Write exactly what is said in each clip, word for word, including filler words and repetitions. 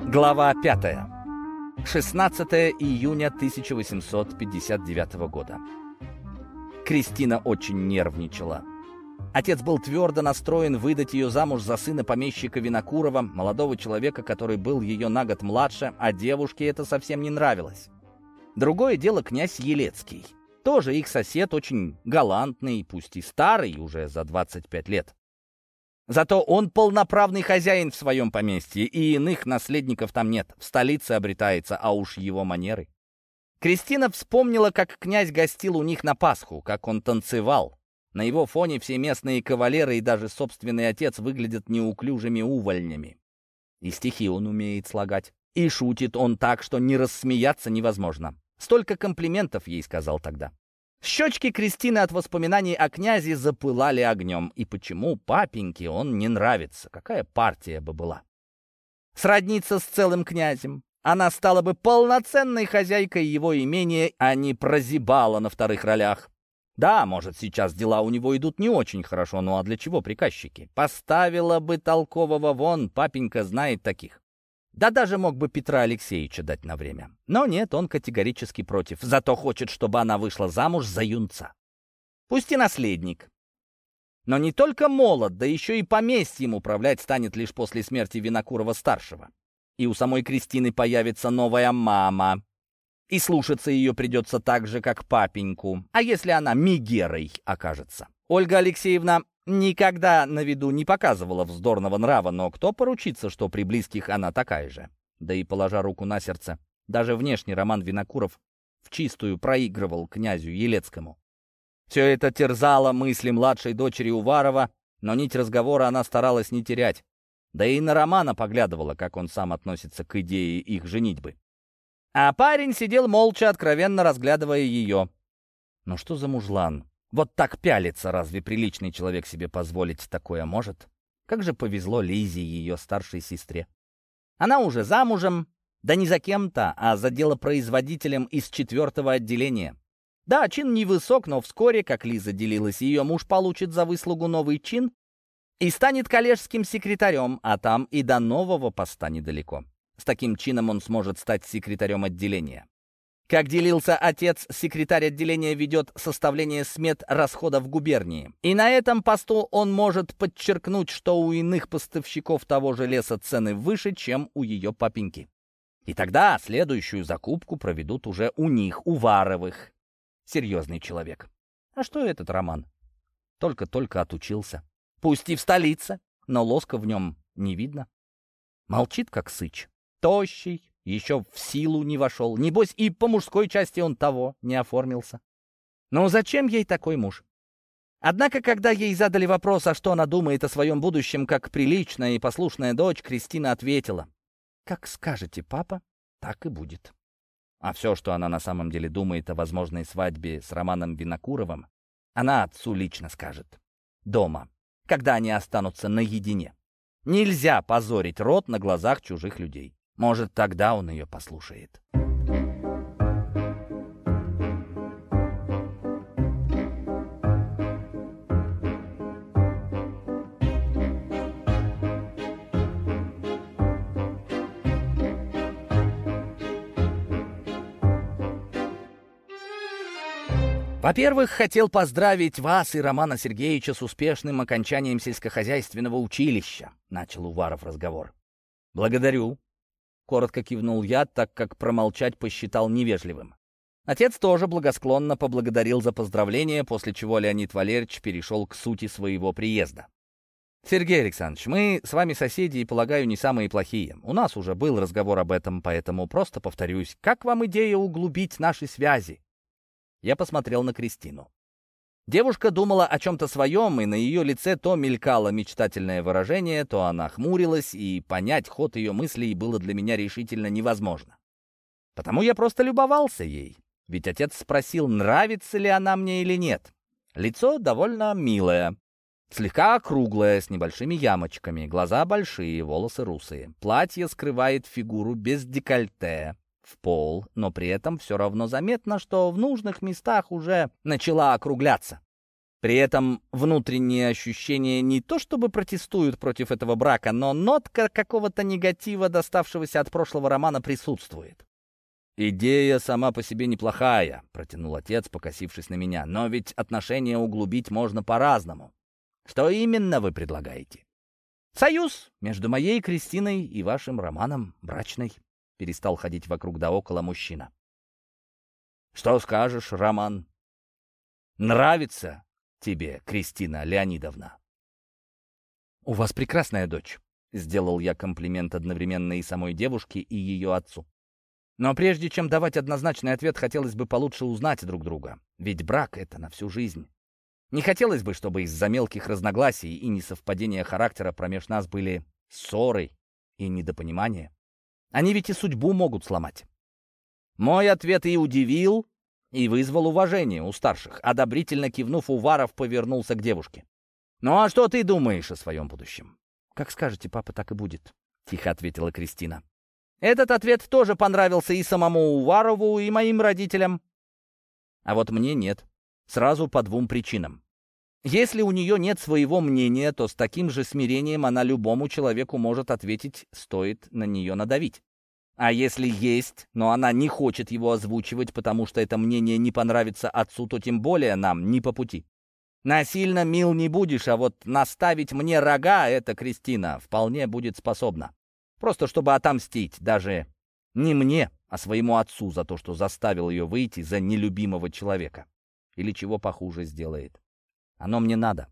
Глава пятая. шестнадцатое июня тысяча восемьсот пятьдесят девятого года. Кристина очень нервничала. Отец был твердо настроен выдать ее замуж за сына помещика Винокурова, молодого человека, который был ее на год младше, а девушке это совсем не нравилось. Другое дело князь Елецкий. Тоже их сосед, очень галантный, пусть и старый, уже за двадцать пять лет. Зато он полноправный хозяин в своем поместье, и иных наследников там нет. В столице обретается, а уж его манеры. Кристина вспомнила, как князь гостил у них на Пасху, как он танцевал. На его фоне все местные кавалеры и даже собственный отец выглядят неуклюжими увольнями. И стихи он умеет слагать. И шутит он так, что не рассмеяться невозможно. Столько комплиментов ей сказал тогда. Щечки Кристины от воспоминаний о князе запылали огнем. И почему папеньке он не нравится? Какая партия бы была? Сродниться с целым князем. Она стала бы полноценной хозяйкой его имения, а не прозябала на вторых ролях. Да, может, сейчас дела у него идут не очень хорошо, ну а для чего приказчики? Поставила бы толкового вон, папенька знает таких. Да даже мог бы Петра Алексеевича дать на время. Но нет, он категорически против. Зато хочет, чтобы она вышла замуж за юнца. Пусть и наследник. Но не только молод, да еще и поместьем управлять станет лишь после смерти Винокурова-старшего. И у самой Кристины появится новая мама. И слушаться ее придется так же, как папеньку. А если она Мегерой окажется? Ольга Алексеевна никогда на виду не показывала вздорного нрава, но кто поручится, что при близких она такая же? Да и, положа руку на сердце, даже внешний Роман Винокуров вчистую проигрывал князю Елецкому. Все это терзало мысли младшей дочери Уварова, но нить разговора она старалась не терять. Да и на Романа поглядывала, как он сам относится к идее их женитьбы. А парень сидел молча, откровенно разглядывая ее. Ну что за мужлан? Вот так пялиться, разве приличный человек себе позволить такое может? Как же повезло Лизе, ее старшей сестре. Она уже замужем, да не за кем-то, а за делопроизводителем из четвертого отделения. Да, чин невысок, но вскоре, как Лиза делилась, ее муж получит за выслугу новый чин и станет коллежским секретарем, а там и до нового поста недалеко. С таким чином он сможет стать секретарем отделения. Как делился отец, секретарь отделения ведет составление смет расходов губернии. И на этом посту он может подчеркнуть, что у иных поставщиков того же леса цены выше, чем у ее папеньки. И тогда следующую закупку проведут уже у них, у Варовых. Серьезный человек. А что этот Роман? Только-только отучился. Пусть и в столице, но лоска в нем не видно. Молчит, как сыч. Тощий. Еще в силу не вошел. Небось, и по мужской части он того не оформился. Но зачем ей такой муж? Однако, когда ей задали вопрос, а что она думает о своем будущем, как приличная и послушная дочь, Кристина ответила: «Как скажете, папа, так и будет». А все, что она на самом деле думает о возможной свадьбе с Романом Винокуровым, она отцу лично скажет. Дома, когда они останутся наедине. Нельзя позорить род на глазах чужих людей. Может, тогда он ее послушает. Во-первых, хотел поздравить вас и Романа Сергеевича с успешным окончанием сельскохозяйственного училища, начал Уваров разговор. Благодарю. Коротко кивнул я, так как промолчать посчитал невежливым. Отец тоже благосклонно поблагодарил за поздравление, после чего Леонид Валерьевич перешел к сути своего приезда. «Сергей Александрович, мы с вами соседи и, полагаю, не самые плохие. У нас уже был разговор об этом, поэтому просто повторюсь. Как вам идея углубить наши связи?» Я посмотрел на Кристину. Девушка думала о чем-то своем, и на ее лице то мелькало мечтательное выражение, то она хмурилась, и понять ход ее мыслей было для меня решительно невозможно. Потому я просто любовался ей, ведь отец спросил, нравится ли она мне или нет. Лицо довольно милое, слегка округлое, с небольшими ямочками, глаза большие, волосы русые. Платье скрывает фигуру без декольте, в пол, но при этом все равно заметно, что в нужных местах уже начала округляться. При этом внутренние ощущения не то чтобы протестуют против этого брака, но нотка какого-то негатива, доставшегося от прошлого романа, присутствует. «Идея сама по себе неплохая», — протянул отец, покосившись на меня. «Но ведь отношения углубить можно по-разному. Что именно вы предлагаете?» «Союз между моей Кристиной и вашим Романом брачный», — перестал ходить вокруг да около мужчина. «Что скажешь, Роман? Нравится тебе Кристина Леонидовна?» «У вас прекрасная дочь», — сделал я комплимент одновременно и самой девушке, и ее отцу. Но прежде чем давать однозначный ответ, хотелось бы получше узнать друг друга. Ведь брак — это на всю жизнь. Не хотелось бы, чтобы из-за мелких разногласий и несовпадения характера промеж нас были ссоры и недопонимания. Они ведь и судьбу могут сломать. Мой ответ и удивил, и вызвал уважение у старших. Одобрительно кивнув, Уваров повернулся к девушке. «Ну а что ты думаешь о своем будущем?» «Как скажете, папа, так и будет», — тихо ответила Кристина. Этот ответ тоже понравился и самому Уварову, и моим родителям. А вот мне нет. Сразу по двум причинам. Если у нее нет своего мнения, то с таким же смирением она любому человеку может ответить, стоит на нее надавить. А если есть, но она не хочет его озвучивать, потому что это мнение не понравится отцу, то тем более нам не по пути. Насильно мил не будешь, а вот наставить мне рога эта Кристина вполне будет способна. Просто чтобы отомстить даже не мне, а своему отцу за то, что заставил ее выйти за нелюбимого человека. Или чего похуже сделает. Оно мне надо.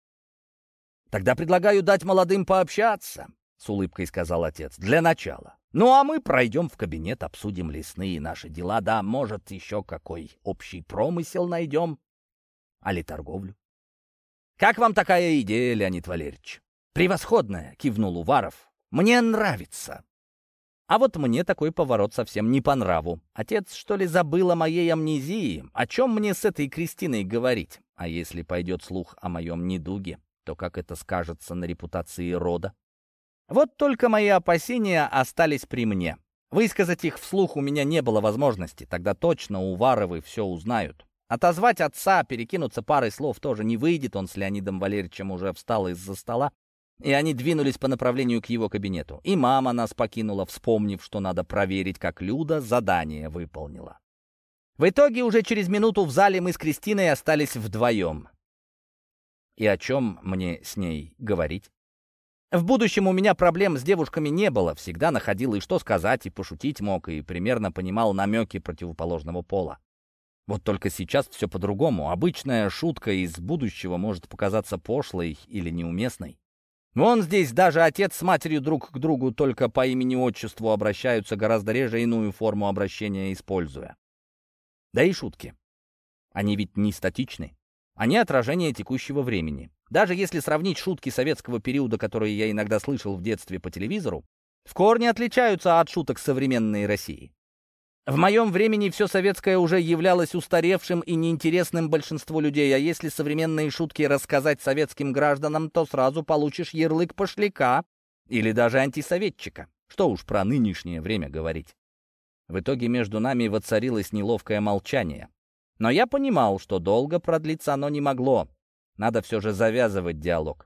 «Тогда предлагаю дать молодым пообщаться», — с улыбкой сказал отец, — «для начала. Ну а мы пройдем в кабинет, обсудим лесные наши дела, да, может, еще какой общий промысел найдем, али торговлю». «Как вам такая идея, Леонид Валерьевич?» «Превосходная», — кивнул Уваров. «Мне нравится». А вот мне такой поворот совсем не по нраву. Отец, что ли, забыл о моей амнезии? О чем мне с этой Кристиной говорить? А если пойдет слух о моем недуге, то как это скажется на репутации рода? Вот только мои опасения остались при мне. Высказать их вслух у меня не было возможности. Тогда точно Уваровы все узнают. Отозвать отца, перекинуться парой слов тоже не выйдет. Он с Леонидом Валерьевичем уже встал из-за стола. И они двинулись по направлению к его кабинету. И мама нас покинула, вспомнив, что надо проверить, как Люда задание выполнила. В итоге уже через минуту в зале мы с Кристиной остались вдвоем. И о чем мне с ней говорить? В будущем у меня проблем с девушками не было. Всегда находил и что сказать, и пошутить мог, и примерно понимал намеки противоположного пола. Вот только сейчас все по-другому. Обычная шутка из будущего может показаться пошлой или неуместной. Вон здесь даже отец с матерью друг к другу только по имени-отчеству обращаются, гораздо реже иную форму обращения используя. Да и шутки. Они ведь не статичны. Они отражение текущего времени. Даже если сравнить шутки советского периода, которые я иногда слышал в детстве по телевизору, в корне отличаются от шуток современной России. В моем времени все советское уже являлось устаревшим и неинтересным большинству людей, а если современные шутки рассказать советским гражданам, то сразу получишь ярлык пошляка или даже антисоветчика. Что уж про нынешнее время говорить. В итоге между нами воцарилось неловкое молчание. Но я понимал, что долго продлиться оно не могло. Надо все же завязывать диалог.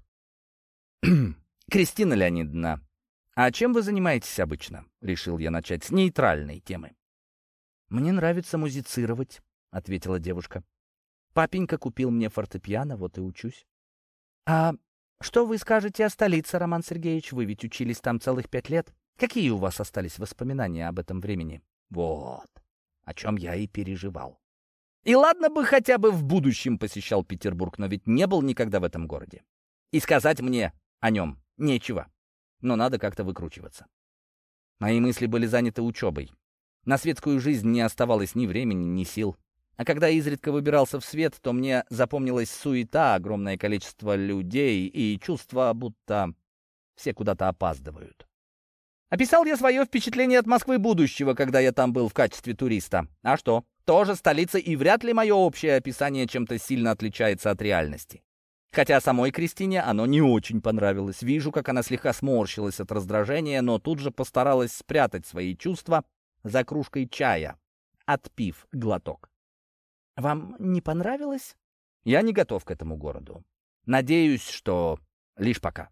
«Кристина Леонидовна, а чем вы занимаетесь обычно?» — решил я начать с нейтральной темы. «Мне нравится музицировать», — ответила девушка. «Папенька купил мне фортепиано, вот и учусь». «А что вы скажете о столице, Роман Сергеевич? Вы ведь учились там целых пять лет. Какие у вас остались воспоминания об этом времени?» Вот, о чем я и переживал. И ладно бы хотя бы в будущем посещал Петербург, но ведь не был никогда в этом городе. И сказать мне о нем нечего, но надо как-то выкручиваться. Мои мысли были заняты учебой. На светскую жизнь не оставалось ни времени, ни сил. А когда изредка выбирался в свет, то мне запомнилась суета, огромное количество людей и чувство, будто все куда-то опаздывают. Описал я свое впечатление от Москвы будущего, когда я там был в качестве туриста. А что? Тоже столица, и вряд ли мое общее описание чем-то сильно отличается от реальности. Хотя самой Кристине оно не очень понравилось. Вижу, как она слегка сморщилась от раздражения, но тут же постаралась спрятать свои чувства за кружкой чая, отпив глоток. «Вам не понравилось?» Я не готов к этому городу. Надеюсь, что лишь пока.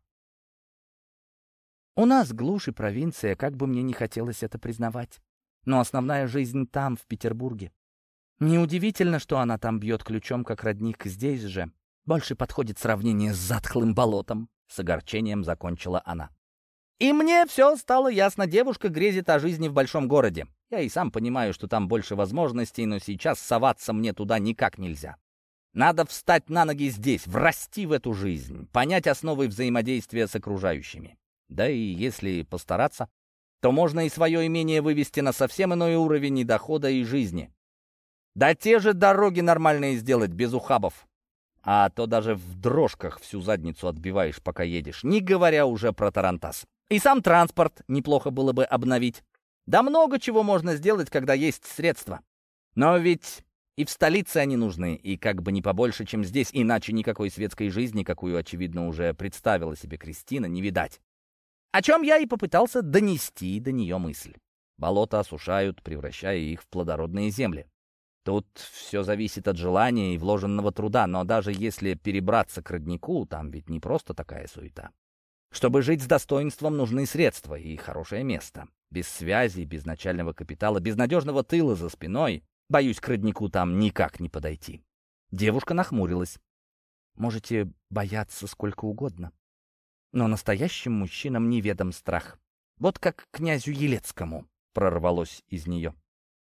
У нас глушь и провинция, как бы мне не хотелось это признавать. Но основная жизнь там, в Петербурге. Неудивительно, что она там бьет ключом, как родник. Здесь же больше подходит сравнение с затхлым болотом. С огорчением закончила она. И мне все стало ясно. Девушка грезит о жизни в большом городе. Я и сам понимаю, что там больше возможностей, но сейчас соваться мне туда никак нельзя. Надо встать на ноги здесь, врасти в эту жизнь, понять основы взаимодействия с окружающими. Да и если постараться, то можно и свое имение вывести на совсем иной уровень и дохода, и жизни. Да те же дороги нормальные сделать, без ухабов. А то даже в дрожках всю задницу отбиваешь, пока едешь, не говоря уже про тарантас. И сам транспорт неплохо было бы обновить. Да много чего можно сделать, когда есть средства. Но ведь и в столице они нужны, и как бы не побольше, чем здесь, иначе никакой светской жизни, какую, очевидно, уже представила себе Кристина, не видать. О чем я и попытался донести до нее мысль. Болота осушают, превращая их в плодородные земли. Тут все зависит от желания и вложенного труда, но даже если перебраться к роднику, там ведь не просто такая суета. Чтобы жить с достоинством, нужны средства и хорошее место. Без связи, без начального капитала, без надежного тыла за спиной, боюсь, к роднику там никак не подойти. Девушка нахмурилась. Можете бояться сколько угодно, но настоящим мужчинам неведом страх. Вот как князю Елецкому, прорвалось из нее.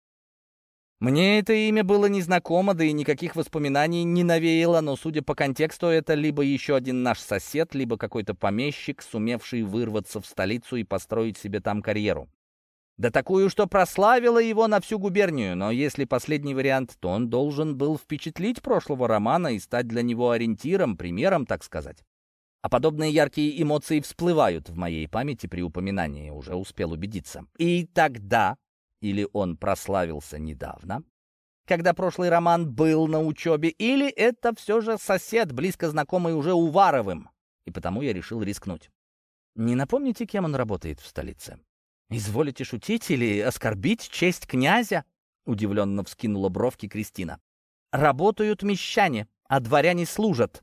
Мне это имя было незнакомо, да и никаких воспоминаний не навеяло, но, судя по контексту, это либо еще один наш сосед, либо какой-то помещик, сумевший вырваться в столицу и построить себе там карьеру. Да такую, что прославила его на всю губернию, но если последний вариант, то он должен был впечатлить прошлого романа и стать для него ориентиром, примером, так сказать. А подобные яркие эмоции всплывают в моей памяти при упоминании, уже успел убедиться. И тогда... Или он прославился недавно, когда прошлый роман был на учебе, или это все же сосед, близко знакомый уже Уваровым, и потому я решил рискнуть. Не напомните, кем он работает в столице? Изволите шутить или оскорбить честь князя? Удивленно вскинула бровки Кристина. Работают мещане, а дворяне служат.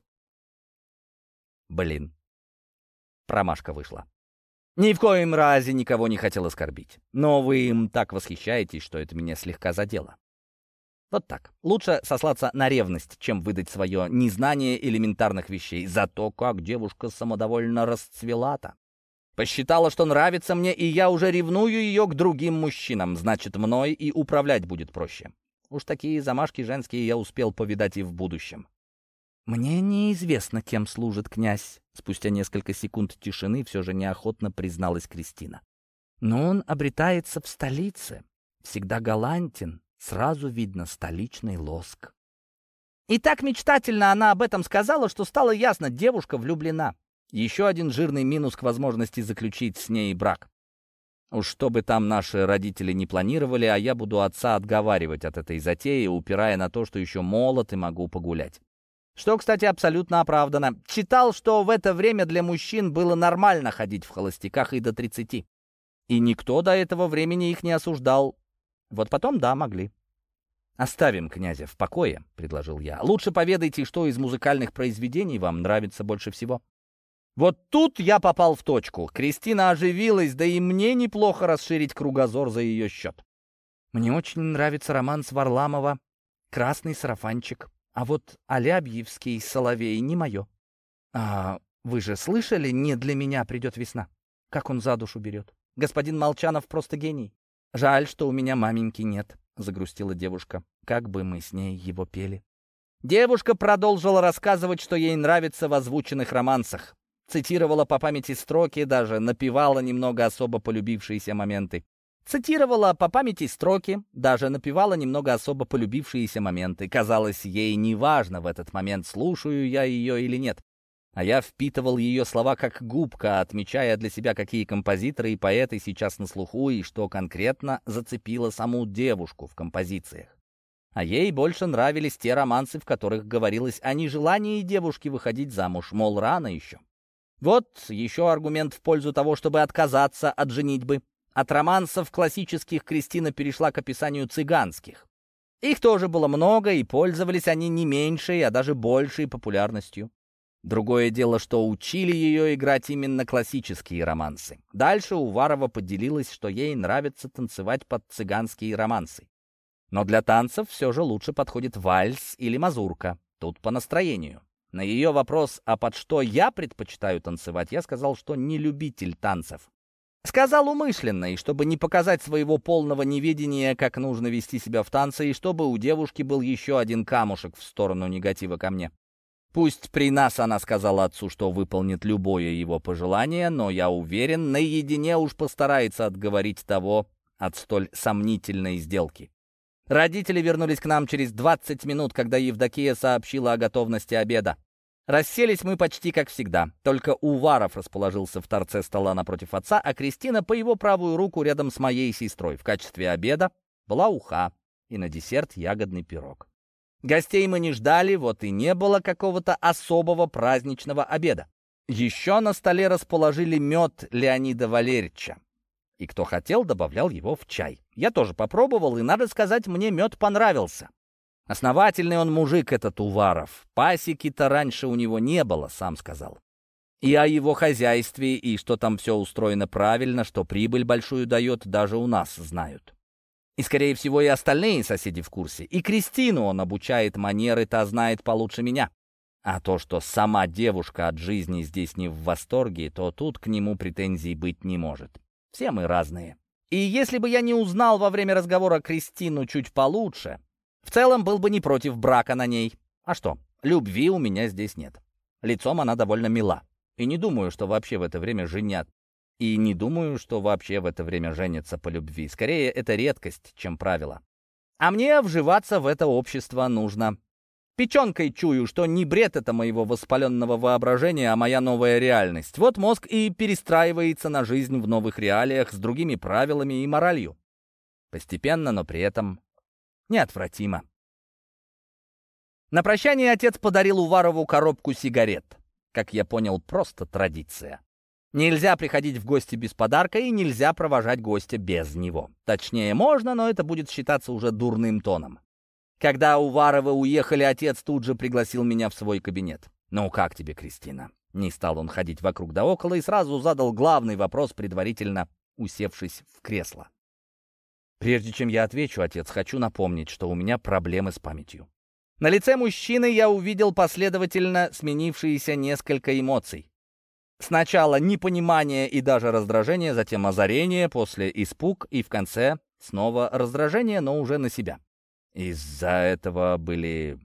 Блин, промашка вышла. Ни в коем разе никого не хотел оскорбить. Но вы им так восхищаетесь, что это меня слегка задело. Вот так. Лучше сослаться на ревность, чем выдать свое незнание элементарных вещей. Зато как девушка самодовольно расцвела-то. Посчитала, что нравится мне, и я уже ревную ее к другим мужчинам. Значит, мной и управлять будет проще. Уж такие замашки женские я успел повидать и в будущем. «Мне неизвестно, кем служит князь», — спустя несколько секунд тишины все же неохотно призналась Кристина. «Но он обретается в столице, всегда галантен, сразу видно столичный лоск». И так мечтательно она об этом сказала, что стало ясно, девушка влюблена. Еще один жирный минус к возможности заключить с ней брак. Уж что бы там наши родители не планировали, а я буду отца отговаривать от этой затеи, упирая на то, что еще молод и могу погулять. Что, кстати, абсолютно оправдано. Читал, что в это время для мужчин было нормально ходить в холостяках и до тридцати. И никто до этого времени их не осуждал. Вот потом, да, могли. «Оставим князя в покое», — предложил я. «Лучше поведайте, что из музыкальных произведений вам нравится больше всего». Вот тут я попал в точку. Кристина оживилась, да и мне неплохо расширить кругозор за ее счет. «Мне очень нравится романс Варламова «Красный сарафанчик». А вот Алябьевский соловей не мое. А вы же слышали, не для меня придет весна? Как он за душу берет. Господин Молчанов просто гений. Жаль, что у меня маменьки нет, загрустила девушка. Как бы мы с ней его пели. Девушка продолжила рассказывать, что ей нравится в озвученных романсах. Цитировала по памяти строки, даже напевала немного особо полюбившиеся моменты. Цитировала по памяти строки, даже напевала немного особо полюбившиеся моменты. Казалось, ей неважно в этот момент, слушаю я ее или нет. А я впитывал ее слова как губка, отмечая для себя, какие композиторы и поэты сейчас на слуху, и что конкретно зацепило саму девушку в композициях. А ей больше нравились те романсы, в которых говорилось о нежелании девушки выходить замуж, мол, рано еще. Вот еще аргумент в пользу того, чтобы отказаться от женитьбы. От романсов классических Кристина перешла к описанию цыганских. Их тоже было много, и пользовались они не меньшей, а даже большей популярностью. Другое дело, что учили ее играть именно классические романсы. Дальше Уварова поделилась, что ей нравится танцевать под цыганские романсы. Но для танцев все же лучше подходит вальс или мазурка. Тут по настроению. На ее вопрос, а под что я предпочитаю танцевать, я сказал, что не любитель танцев. Сказал умышленно, и чтобы не показать своего полного неведения, как нужно вести себя в танце, и чтобы у девушки был еще один камушек в сторону негатива ко мне. Пусть при нас она сказала отцу, что выполнит любое его пожелание, но я уверен, наедине уж постарается отговорить того от столь сомнительной сделки. Родители вернулись к нам через двадцать минут, когда Евдокия сообщила о готовности обеда. Расселись мы почти как всегда, только Уваров расположился в торце стола напротив отца, а Кристина по его правую руку рядом с моей сестрой. В качестве обеда была уха и на десерт ягодный пирог. Гостей мы не ждали, вот и не было какого-то особого праздничного обеда. Еще на столе расположили мед Леонида Валерьевича. И кто хотел, добавлял его в чай. Я тоже попробовал, и, надо сказать, мне мед понравился. Основательный он мужик, этот Уваров. Пасеки-то раньше у него не было, сам сказал. И о его хозяйстве, и что там все устроено правильно, что прибыль большую дает, даже у нас знают. И, скорее всего, и остальные соседи в курсе. И Кристину он обучает манеры, та знает получше меня. А то, что сама девушка от жизни здесь не в восторге, то тут к нему претензий быть не может. Все мы разные. И если бы я не узнал во время разговора Кристину чуть получше, в целом был бы не против брака на ней. А что, любви у меня здесь нет. Лицом она довольно мила. И не думаю, что вообще в это время женят. И не думаю, что вообще в это время женятся по любви. Скорее, это редкость, чем правило. А мне вживаться в это общество нужно. Печенкой чую, что не бред это моего воспаленного воображения, а моя новая реальность. Вот мозг и перестраивается на жизнь в новых реалиях с другими правилами и моралью. Постепенно, но при этом неотвратимо. На прощание отец подарил Уварову коробку сигарет. Как я понял, просто традиция. Нельзя приходить в гости без подарка, и нельзя провожать гостя без него. Точнее, можно, но это будет считаться уже дурным тоном. Когда Уваровы уехали, отец тут же пригласил меня в свой кабинет. «Ну как тебе, Кристина?» Не стал он ходить вокруг да около и сразу задал главный вопрос, предварительно усевшись в кресло. «Прежде чем я отвечу, отец, хочу напомнить, что у меня проблемы с памятью». На лице мужчины я увидел последовательно сменившиеся несколько эмоций. Сначала непонимание и даже раздражение, затем озарение, после испуг и в конце снова раздражение, но уже на себя. «Из-за этого были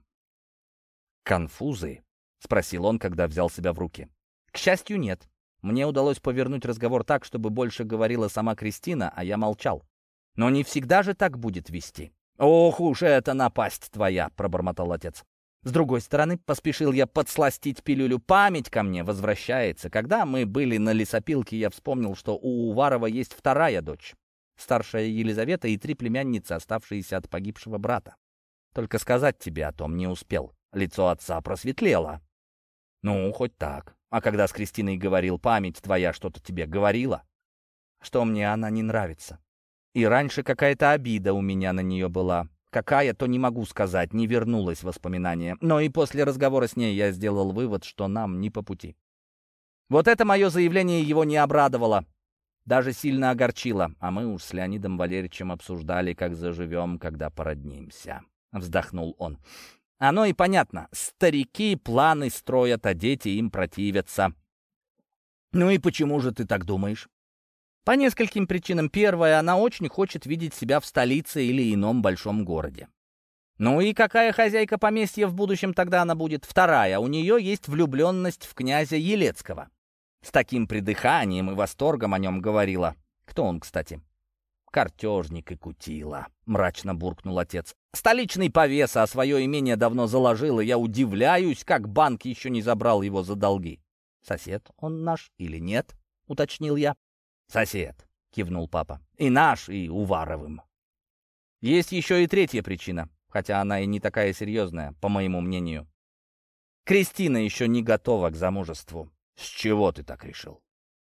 конфузы?» — спросил он, когда взял себя в руки. «К счастью, нет. Мне удалось повернуть разговор так, чтобы больше говорила сама Кристина, а я молчал. Но не всегда же так будет вести». «Ох уж это напасть твоя!» — пробормотал отец. С другой стороны, поспешил я подсластить пилюлю. Память ко мне возвращается. Когда мы были на лесопилке, я вспомнил, что у Уварова есть вторая дочь. Старшая Елизавета и три племянницы, оставшиеся от погибшего брата. Только сказать тебе о том не успел. Лицо отца просветлело. Ну, хоть так. А когда с Кристиной говорил, память твоя что-то тебе говорила? Что мне она не нравится. И раньше какая-то обида у меня на нее была. Какая, то не могу сказать, не вернулось воспоминание. Но и после разговора с ней я сделал вывод, что нам не по пути. Вот это мое заявление его не обрадовало. Даже сильно огорчило, а мы уж с Леонидом Валерьевичем обсуждали, как заживем, когда породнимся. Вздохнул он. Оно и понятно. Старики планы строят, а дети им противятся. Ну и почему же ты так думаешь? По нескольким причинам. Первая, она очень хочет видеть себя в столице или ином большом городе. Ну и какая хозяйка поместья в будущем тогда она будет? Вторая, у нее есть влюбленность в князя Елецкого. С таким придыханием и восторгом о нем говорила. Кто он, кстати? Картежник и кутила, мрачно буркнул отец. Столичный повеса, а свое имение давно заложил, и я удивляюсь, как банк еще не забрал его за долги. Сосед он наш или нет? Уточнил я. Сосед, кивнул папа. И наш, и Уваровым. Есть еще и третья причина, хотя она и не такая серьезная, по моему мнению. Кристина еще не готова к замужеству. С чего ты так решил?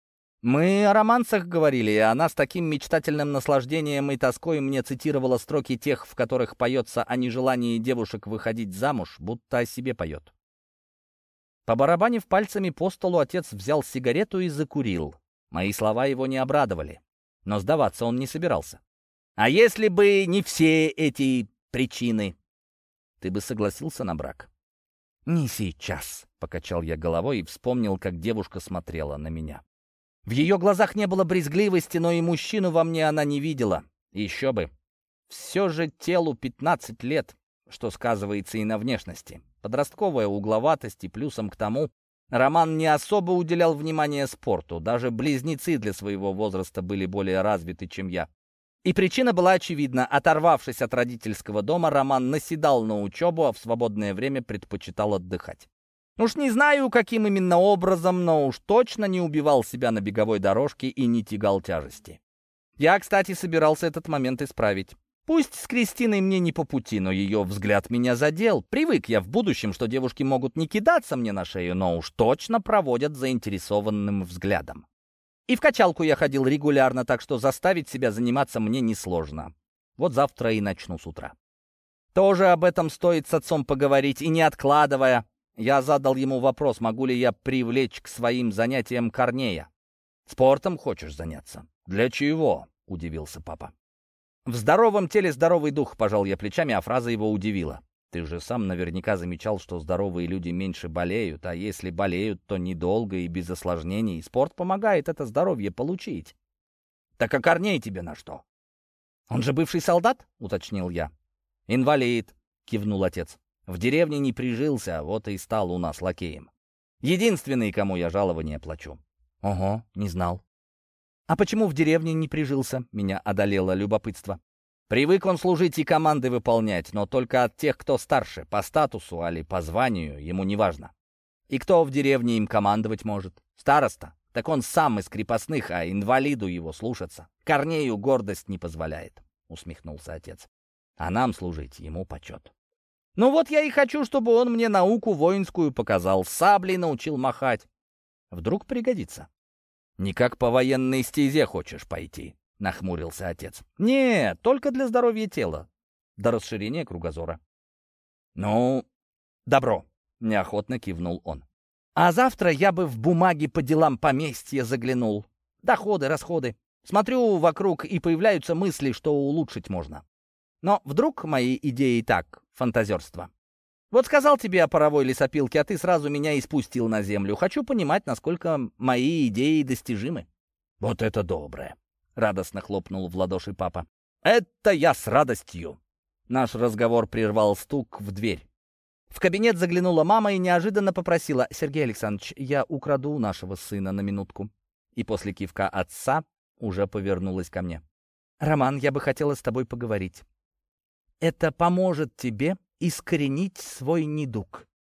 Мы о романсах говорили, и она с таким мечтательным наслаждением и тоской мне цитировала строки тех, в которых поется о нежелании девушек выходить замуж, будто о себе поет. Побарабанив пальцами по столу, отец взял сигарету и закурил. Мои слова его не обрадовали, но сдаваться он не собирался. «А если бы не все эти причины, ты бы согласился на брак?» «Не сейчас», — покачал я головой и вспомнил, как девушка смотрела на меня. В ее глазах не было брезгливости, но и мужчину во мне она не видела. Еще бы. Все же телу пятнадцать лет, что сказывается и на внешности. Подростковая угловатость, и плюсом к тому, Роман не особо уделял внимания спорту. Даже близнецы для своего возраста были более развиты, чем я. И причина была очевидна. Оторвавшись от родительского дома, Роман наседал на учебу, а в свободное время предпочитал отдыхать. Уж не знаю, каким именно образом, но уж точно не убивал себя на беговой дорожке и не тягал тяжести. Я, кстати, собирался этот момент исправить. Пусть с Кристиной мне не по пути, но ее взгляд меня задел. Привык я в будущем, что девушки могут не кидаться мне на шею, но уж точно проводят заинтересованным взглядом. И в качалку я ходил регулярно, так что заставить себя заниматься мне несложно. Вот завтра и начну с утра. Тоже об этом стоит с отцом поговорить, и не откладывая. Я задал ему вопрос, могу ли я привлечь к своим занятиям Корнея. «Спортом хочешь заняться?» «Для чего?» — удивился папа. «В здоровом теле здоровый дух», — пожал я плечами, а фраза его удивила. «Ты же сам наверняка замечал, что здоровые люди меньше болеют, а если болеют, то недолго и без осложнений. Спорт помогает это здоровье получить». «Так а Корней тебе на что?» «Он же бывший солдат?» — уточнил я. «Инвалид», — кивнул отец. «В деревне не прижился, вот и стал у нас лакеем. Единственный, кому я жалование плачу». «Ого, не знал». «А почему в деревне не прижился?» — меня одолело любопытство. «Привык он служить и команды выполнять, но только от тех, кто старше, по статусу али по званию, ему не важно. И кто в деревне им командовать может? Староста. Так он сам из крепостных, а инвалиду его слушаться. Корнею гордость не позволяет», — усмехнулся отец. «А нам служить ему почет». «Ну вот я и хочу, чтобы он мне науку воинскую показал, саблей научил махать. Вдруг пригодится». «Никак по военной стезе хочешь пойти?» — нахмурился отец. «Нет, только для здоровья тела, до расширения кругозора». «Ну, добро», — неохотно кивнул он. «А завтра я бы в бумаги по делам поместья заглянул. Доходы, расходы. Смотрю вокруг, и появляются мысли, что улучшить можно. Но вдруг мои идеи так, фантазерство. Вот сказал тебе о паровой лесопилке, а ты сразу меня и спустил на землю. Хочу понимать, насколько мои идеи достижимы». «Вот это доброе!» — радостно хлопнул в ладоши папа. «Это я с радостью!» Наш разговор прервал стук в дверь. В кабинет заглянула мама и неожиданно попросила: «Сергей Александрович, я украду нашего сына на минутку». И после кивка отца уже повернулась ко мне. «Роман, я бы хотела с тобой поговорить. Это поможет тебе искоренить свой недуг».